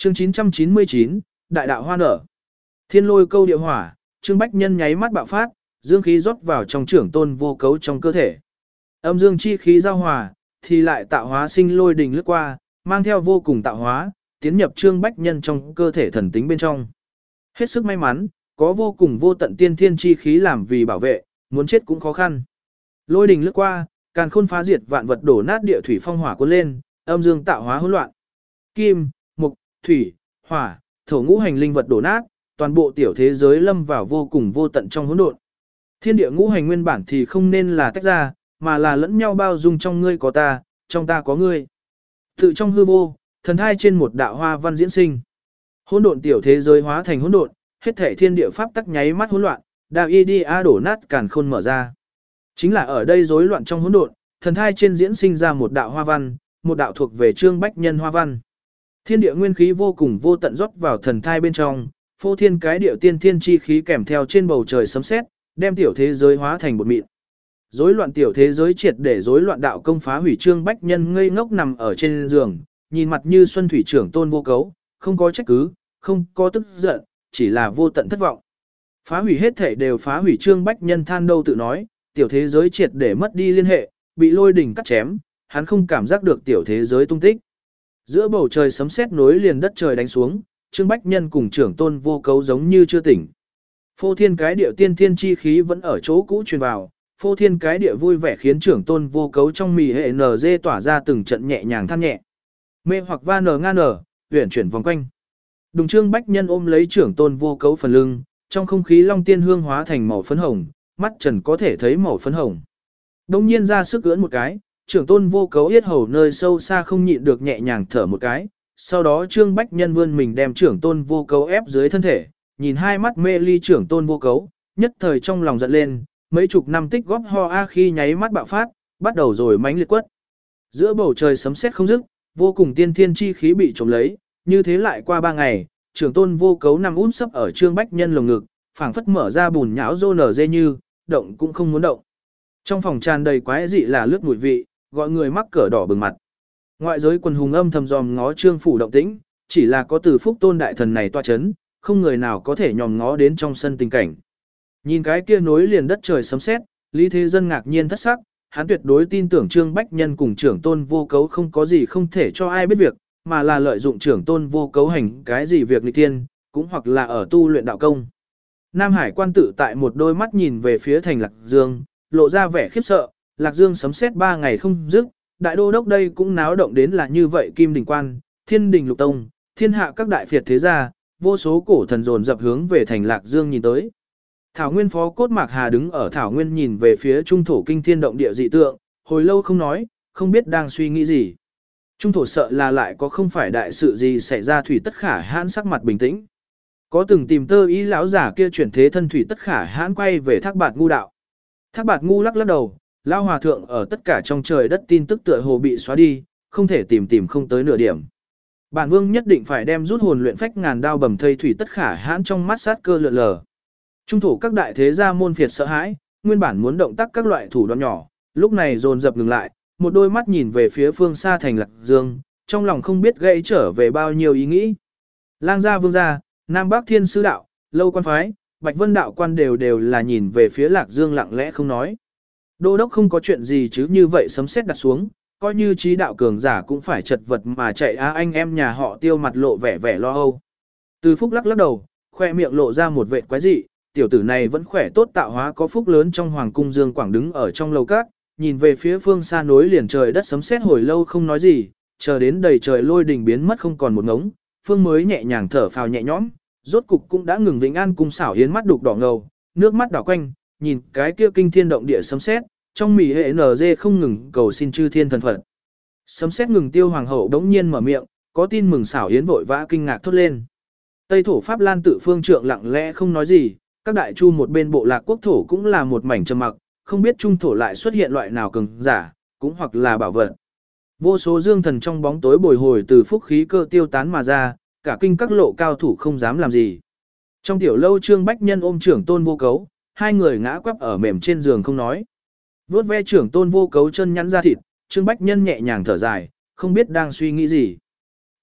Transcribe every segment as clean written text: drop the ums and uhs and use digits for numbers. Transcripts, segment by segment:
Chương 999, Đại đạo hoa nở. Thiên lôi câu địa hỏa, Trương Bách Nhân nháy mắt bạo phát, dương khí rót vào trong trưởng tôn vô cấu trong cơ thể. Âm dương chi khí giao hòa, thì lại tạo hóa sinh lôi đình lướt qua, mang theo vô cùng tạo hóa, tiến nhập Trương Bách Nhân trong cơ thể thần tính bên trong. Hết sức may mắn, có vô cùng vô tận tiên thiên chi khí làm vì bảo vệ, muốn chết cũng khó khăn. Lôi đình lướt qua, càn khôn phá diệt vạn vật đổ nát địa thủy phong hỏa cuốn lên, âm dương tạo hóa hỗn loạn. Kim, mộc, thủy, hỏa, thổ ngũ hành linh vật đổ nát, toàn bộ tiểu thế giới lâm vào vô cùng vô tận trong hỗn độn. Thiên địa ngũ hành nguyên bản thì không nên là tách ra, mà là lẫn nhau bao dung, trong ngươi có ta, trong ta có ngươi. Tự trong hư vô, thần thai trên một đạo hoa văn diễn sinh. Hỗn độn tiểu thế giới hóa thành hỗn độn, hết thảy thiên địa pháp tắc nháy mắt hỗn loạn, đạo y đi a đổ nát càn khôn mở ra. Chính là ở đây rối loạn trong hỗn độn, thần thai trên diễn sinh ra một đạo hoa văn, một đạo thuộc về Trương Bách Nhân hoa văn. Thiên địa nguyên khí vô cùng vô tận rót vào thần thai bên trong, phô thiên cái địa tiên thiên chi khí kèm theo trên bầu trời sấm sét, đem tiểu thế giới hóa thành bột mịn. Rối loạn tiểu thế giới triệt để rối loạn đạo công phá hủy. Trương Bách Nhân ngây ngốc nằm ở trên giường, nhìn mặt như xuân thủy trưởng tôn vô cấu, không có trách cứ, không có tức giận, chỉ là vô tận thất vọng. Phá hủy hết thể đều phá hủy. Trương Bách Nhân than đâu tự nói, tiểu thế giới triệt để mất đi liên hệ, bị lôi đỉnh cắt chém, hắn không cảm giác được tiểu thế giới tung tích. Giữa bầu trời sấm sét nối liền đất trời đánh xuống, Trương Bách Nhân cùng trưởng tôn vô cấu giống như chưa tỉnh. Phô thiên cái địa tiên thiên chi khí vẫn ở chỗ cũ truyền vào, phô thiên cái địa vui vẻ khiến trưởng tôn vô cấu trong mì hệ NG tỏa ra từng trận nhẹ nhàng than nhẹ. Mê hoặc va nở nga nở, uyển chuyển vòng quanh. Đùng Trương Bách Nhân ôm lấy trưởng tôn vô cấu phần lưng, trong không khí long tiên hương hóa thành màu phấn hồng, mắt trần có thể thấy màu phấn hồng. Đông nhiên ra sức ưỡn một cái, trưởng tôn vô cấu yết hầu nơi sâu xa không nhịn được nhẹ nhàng thở một cái, sau đó Trương Bách Nhân vươn mình đem trưởng tôn vô cấu ép dưới thân thể, nhìn hai mắt mê ly trưởng tôn vô cấu, nhất thời trong lòng giận lên, mấy chục năm tích góp ho a khi nháy mắt bạo phát, bắt đầu rồi mãnh liệt quất. Giữa bầu trời sấm sét không dứt, vô cùng tiên thiên chi khí bị trộm lấy, như thế lại qua 3 ngày, trưởng tôn vô cấu nằm úp sấp ở Trương Bách Nhân lồng ngực, phảng phất mở ra bùn nhão rô nở dê như, động cũng không muốn động. Trong phòng tràn đầy quái dị là lướt mùi vị, gọi người mắc cỡ đỏ bừng mặt. Ngoại giới quần hùng âm thầm dòm ngó Trương phủ động tĩnh, chỉ là có Từ Phúc Tôn đại thần này toa chấn, không người nào có thể nhòm ngó đến trong sân tình cảnh. Nhìn cái kia nối liền đất trời sấm sét, Lý Thế Dân ngạc nhiên thất sắc, hắn tuyệt đối tin tưởng Trương Bách Nhân cùng trưởng tôn vô cấu không có gì không thể cho ai biết việc, mà là lợi dụng trưởng tôn vô cấu hành cái gì việc nghịch tiên, cũng hoặc là ở tu luyện đạo công. Nam Hải quan tự tại một đôi mắt nhìn về phía thành Lạc Dương, lộ ra vẻ khiếp sợ, Lạc Dương sấm sét 3 ngày không dứt, đại đô đốc đây cũng náo động đến là như vậy. Kim Đình Quan, Thiên Đình Lục Tông, thiên hạ các đại phiệt thế gia, vô số cổ thần dồn dập hướng về thành Lạc Dương nhìn tới. Thảo Nguyên phó cốt Mạc Hà đứng ở Thảo Nguyên nhìn về phía trung thổ kinh thiên động địa dị tượng, hồi lâu không nói, không biết đang suy nghĩ gì. Trung thổ sợ là lại có không phải đại sự gì xảy ra. Thủy Tất Khả Hãn sắc mặt bình tĩnh. Có từng tìm tơ ý lão giả kia chuyển thế thân. Thủy Tất Khả Hãn quay về Thác Bạt Ngu đạo. Thác Bạt Ngu lắc lắc đầu, lão hòa thượng ở tất cả trong trời đất tin tức tựa hồ bị xóa đi, không thể tìm không tới nửa điểm. Bản vương nhất định phải đem rút hồn luyện phách ngàn đao bầm thây. Thủy Tất Khả Hãn trong mắt sát cơ lượn lờ. Trung thổ các đại thế gia môn phiệt sợ hãi, nguyên bản muốn động tác các loại thủ đoạn nhỏ, lúc này dồn dập ngừng lại, một đôi mắt nhìn về phía phương xa thành Lạc Dương, trong lòng không biết gãy trở về bao nhiêu ý nghĩ. Lang gia vương gia, Nam Bắc Thiên Sư đạo, Lâu Quan phái, Bạch Vân đạo quan đều là nhìn về phía Lạc Dương lặng lẽ không nói. Đô đốc không có chuyện gì chứ, như vậy sấm sét đặt xuống, coi như trí đạo cường giả cũng phải chật vật mà chạy á. Anh em nhà họ Tiêu mặt lộ vẻ lo âu. Từ Phúc lắc lắc đầu, khoe miệng lộ ra một vệt quái dị, tiểu tử này vẫn khỏe tốt, tạo hóa có phúc lớn. Trong hoàng cung Dương Quảng đứng ở trong lầu các, nhìn về phía phương xa nối liền trời đất sấm sét hồi lâu không nói gì, chờ đến đầy trời lôi đình biến mất không còn một ngống, phương mới nhẹ nhàng thở phào nhẹ nhõm, rốt cục cũng đã ngừng. Vĩnh An cung xảo hiến mắt đục đỏ ngầu, nước mắt đảo quanh, nhìn cái kia kinh thiên động địa sấm sét, trong mỉ hệ NG không ngừng cầu xin chư thiên thần Phật. Sấm sét ngừng tiêu, hoàng hậu đống nhiên mở miệng, có tin mừng. Xảo hiến vội vã kinh ngạc thốt lên. Tây thổ Pháp Lan tự phương trượng lặng lẽ không nói gì, các đại chu một bên bộ lạc quốc thổ cũng là một mảnh trầm mặc, không biết trung thổ lại xuất hiện loại nào cường giả, cũng hoặc là bảo vật. Vô số dương thần trong bóng tối bồi hồi, Từ Phúc khí cơ tiêu tán mà ra, cả kinh các lộ cao thủ không dám làm gì. Trong tiểu lâu Trương Bách Nhân ôm trưởng tôn vô cấu, hai người ngã quắp ở mềm trên giường không nói. Vuốt ve trưởng tôn vô cấu chân nhắn ra thịt, Trương Bách Nhân nhẹ nhàng thở dài, không biết đang suy nghĩ gì.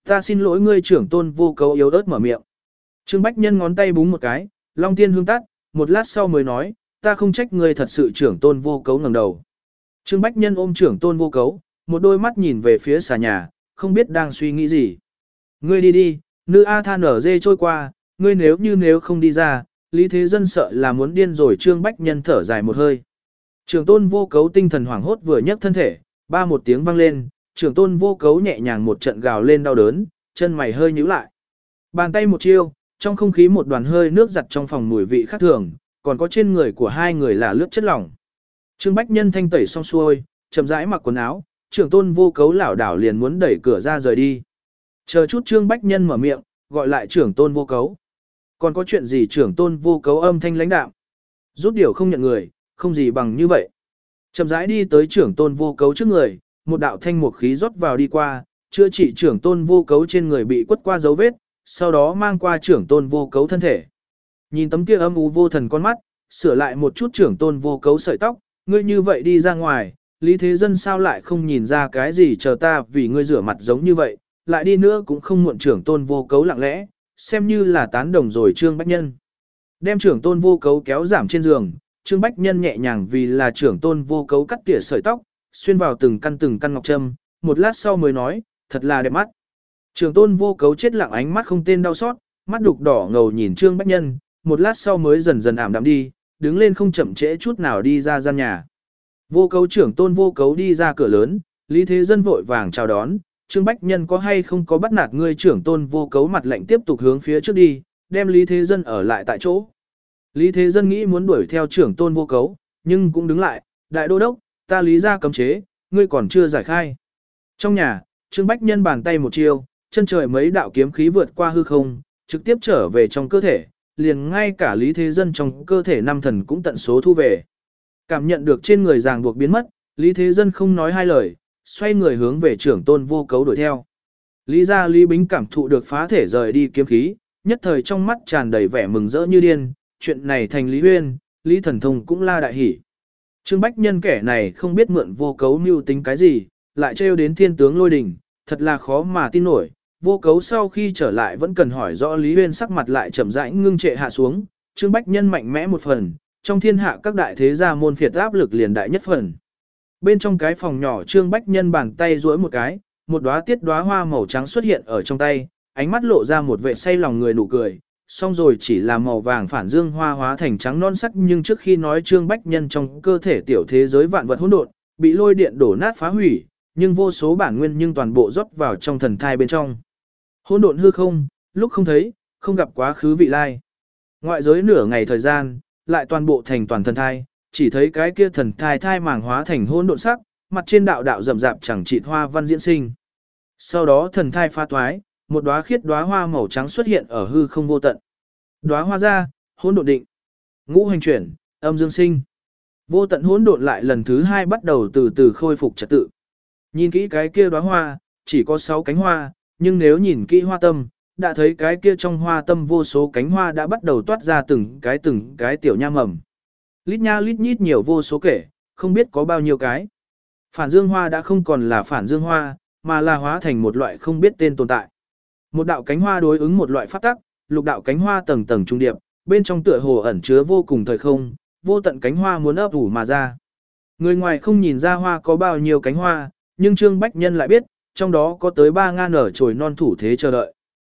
Ta xin lỗi ngươi trưởng tôn vô cấu yếu ớt mở miệng. Trương Bách Nhân ngón tay búng một cái, long tiên hương tắt, một lát sau mới nói, ta không trách ngươi thật sự trưởng tôn vô cấu ngẩng đầu. Trương Bách Nhân ôm trưởng tôn vô cấu, một đôi mắt nhìn về phía xà nhà, không biết đang suy nghĩ gì. Ngươi đi đi, nữ A than ở dê trôi qua, ngươi nếu không đi ra, Lý Thế Dân sợ là muốn điên rồi. Trương Bách Nhân thở dài một hơi. Trưởng tôn vô cấu tinh thần hoảng hốt vừa nhấc thân thể, ba một tiếng vang lên, trưởng tôn vô cấu nhẹ nhàng một trận gào lên đau đớn, chân mày hơi nhíu lại. Bàn tay một chiêu, trong không khí một đoàn hơi nước giặt trong phòng mùi vị khác thường, còn có trên người của hai người là lướt chất lỏng. Trương Bách Nhân thanh tẩy xong xuôi, chậm rãi mặc quần áo, trưởng tôn vô cấu lảo đảo liền muốn đẩy cửa ra rời đi. Chờ chút Trương Bách Nhân mở miệng, gọi lại trưởng tôn vô cấu. Còn có chuyện gì? Trưởng tôn vô cấu âm thanh lãnh đạm. Rút điều không nhận người, không gì bằng như vậy. Chậm rãi đi tới trưởng tôn vô cấu trước người, một đạo thanh mục khí rót vào đi qua, chữa trị trưởng tôn vô cấu trên người bị quất qua dấu vết, sau đó mang qua trưởng tôn vô cấu thân thể. Nhìn tấm kia âm u vô thần con mắt, sửa lại một chút trưởng tôn vô cấu sợi tóc, ngươi như vậy đi ra ngoài, Lý Thế Dân sao lại không nhìn ra cái gì? Chờ ta vì ngươi rửa mặt giống như vậy, lại đi nữa cũng không muộn. Trưởng tôn vô cấu lặng lẽ, xem như là tán đồng rồi. Trương Bách Nhân đem trưởng tôn vô cấu kéo giảm trên giường, Trương Bách Nhân nhẹ nhàng vì là trưởng tôn vô cấu cắt tỉa sợi tóc, xuyên vào từng căn ngọc trâm, một lát sau mới nói, thật là đẹp mắt. Trưởng tôn vô cấu chết lặng, ánh mắt không tên đau xót, mắt đục đỏ ngầu nhìn Trương Bách Nhân, một lát sau mới dần dần ảm đạm đi, đứng lên không chậm trễ chút nào đi ra gian nhà. Vô cấu trưởng tôn vô cấu đi ra cửa lớn, Lý Thế Dân vội vàng chào đón, Trương Bách Nhân có hay không có bắt nạt ngươi? Trưởng tôn vô cấu mặt lạnh tiếp tục hướng phía trước đi, đem Lý Thế Dân ở lại tại chỗ. Lý Thế Dân nghĩ muốn đuổi theo trưởng tôn vô cấu, nhưng cũng đứng lại, đại đô đốc, ta Lý ra cấm chế, ngươi còn chưa giải khai. Trong nhà, Trương Bách Nhân bàn tay một chiêu, chân trời mấy đạo kiếm khí vượt qua hư không, trực tiếp trở về trong cơ thể, liền ngay cả Lý Thế Dân trong cơ thể năm thần cũng tận số thu về. Cảm nhận được trên người ràng buộc biến mất, Lý Thế Dân không nói hai lời, xoay người hướng về trưởng tôn vô cấu đuổi theo. Lý gia Lý Bính cảm thụ được phá thể rời đi kiếm khí, nhất thời trong mắt tràn đầy vẻ mừng rỡ như điên, chuyện này thành Lý Huyên, Lý Thần Thông cũng la đại hỉ. Trương Bách Nhân kẻ này không biết mượn vô cấu mưu tính cái gì, lại trêu đến thiên tướng lôi đình, thật là khó mà tin nổi. Vô cấu sau khi trở lại vẫn cần hỏi rõ. Lý Huyên sắc mặt lại chậm rãi ngưng trệ hạ xuống, Trương Bách Nhân mạnh mẽ một phần, trong thiên hạ các đại thế gia môn phiệt áp lực liền đại nhất phần. Bên trong cái phòng nhỏ, Trương Bách Nhân bàn tay duỗi một cái, một đóa hoa màu trắng xuất hiện ở trong tay, ánh mắt lộ ra một vẻ say lòng người nụ cười, xong rồi chỉ là màu vàng phản dương hoa hóa thành trắng non sắc. Nhưng trước khi nói Trương Bách Nhân trong cơ thể tiểu thế giới vạn vật hỗn độn, bị lôi điện đổ nát phá hủy, nhưng vô số bản nguyên nhưng toàn bộ rót vào trong thần thai bên trong. Hỗn độn hư không, lúc không thấy, không gặp quá khứ vị lai. Ngoại giới nửa ngày thời gian, lại toàn bộ thành toàn thần thai, chỉ thấy cái kia thần thai thai màng hóa thành hỗn độn sắc, mặt trên đạo đạo rậm rạp chẳng chịt hoa văn diễn sinh. Sau đó thần thai pha toái, một đóa khiết đóa hoa màu trắng xuất hiện ở hư không vô tận. Đóa hoa ra, hỗn độn định, ngũ hành chuyển, âm dương sinh. Vô tận hỗn độn lại lần thứ hai bắt đầu từ từ khôi phục trật tự. Nhìn kỹ cái kia đóa hoa, chỉ có 6 cánh hoa, nhưng nếu nhìn kỹ hoa tâm, đã thấy cái kia trong hoa tâm vô số cánh hoa đã bắt đầu toát ra từng cái tiểu nha mầm. Lít nha lít nhít nhiều vô số kể, không biết có bao nhiêu cái. Phản dương hoa đã không còn là phản dương hoa, mà là hóa thành một loại không biết tên tồn tại. Một đạo cánh hoa đối ứng một loại pháp tắc, lục đạo cánh hoa tầng tầng trung điệp, bên trong tựa hồ ẩn chứa vô cùng thời không, vô tận cánh hoa muốn ấp ủ mà ra. Người ngoài không nhìn ra hoa có bao nhiêu cánh hoa, nhưng Trương Bách Nhân lại biết, trong đó có tới 3.000 nở chồi non thủ thế chờ đợi.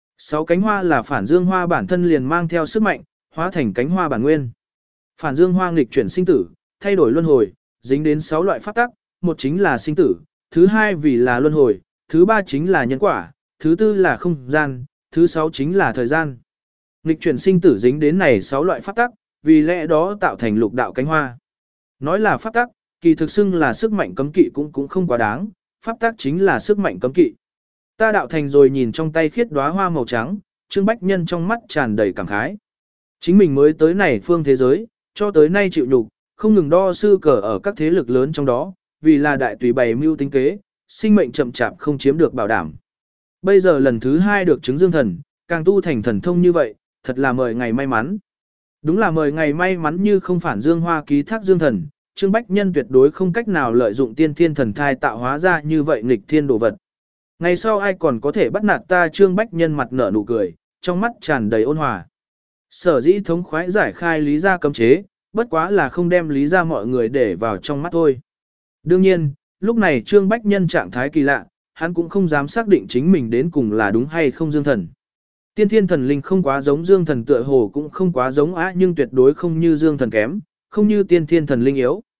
6 cánh hoa là phản dương hoa bản thân liền mang theo sức mạnh, hóa thành cánh hoa bản nguyên. Phản dương hoa nghịch chuyển sinh tử, thay đổi luân hồi, dính đến 6 loại pháp tắc, một chính là sinh tử, thứ hai vì là luân hồi, thứ ba chính là nhân quả, thứ tư là không gian, thứ 6 chính là thời gian. Nghịch chuyển sinh tử dính đến này 6 loại pháp tắc, vì lẽ đó tạo thành lục đạo cánh hoa. Nói là pháp tắc, kỳ thực xưng là sức mạnh cấm kỵ cũng không quá đáng, pháp tắc chính là sức mạnh cấm kỵ. Ta đạo thành rồi. Nhìn trong tay khiết đóa hoa màu trắng, Trương Bách Nhân trong mắt tràn đầy cảm khái. Chính mình mới tới này phương thế giới, cho tới nay chịu nhục, không ngừng đo sư cờ ở các thế lực lớn trong đó, vì là đại tùy bày mưu tính kế, sinh mệnh chậm chạp không chiếm được bảo đảm. Bây giờ lần thứ 2 được chứng dương thần, càng tu thành thần thông như vậy, thật là mời ngày may mắn. Đúng là mời ngày may mắn, như không phản dương hoa ký thác dương thần, Trương Bách Nhân tuyệt đối không cách nào lợi dụng tiên thiên thần thai tạo hóa ra như vậy nghịch thiên đồ vật. Ngày sau ai còn có thể bắt nạt ta? Trương Bách Nhân mặt nở nụ cười, trong mắt tràn đầy ôn hòa. Sở dĩ thống khoái giải khai Lý gia cấm chế, bất quá là không đem Lý gia mọi người để vào trong mắt thôi. Đương nhiên, lúc này Trương Bách Nhân trạng thái kỳ lạ, hắn cũng không dám xác định chính mình đến cùng là đúng hay không Dương Thần. Tiên thiên thần linh không quá giống Dương Thần, tựa hồ cũng không quá giống nhưng tuyệt đối không như Dương Thần kém, không như tiên thiên thần linh yếu.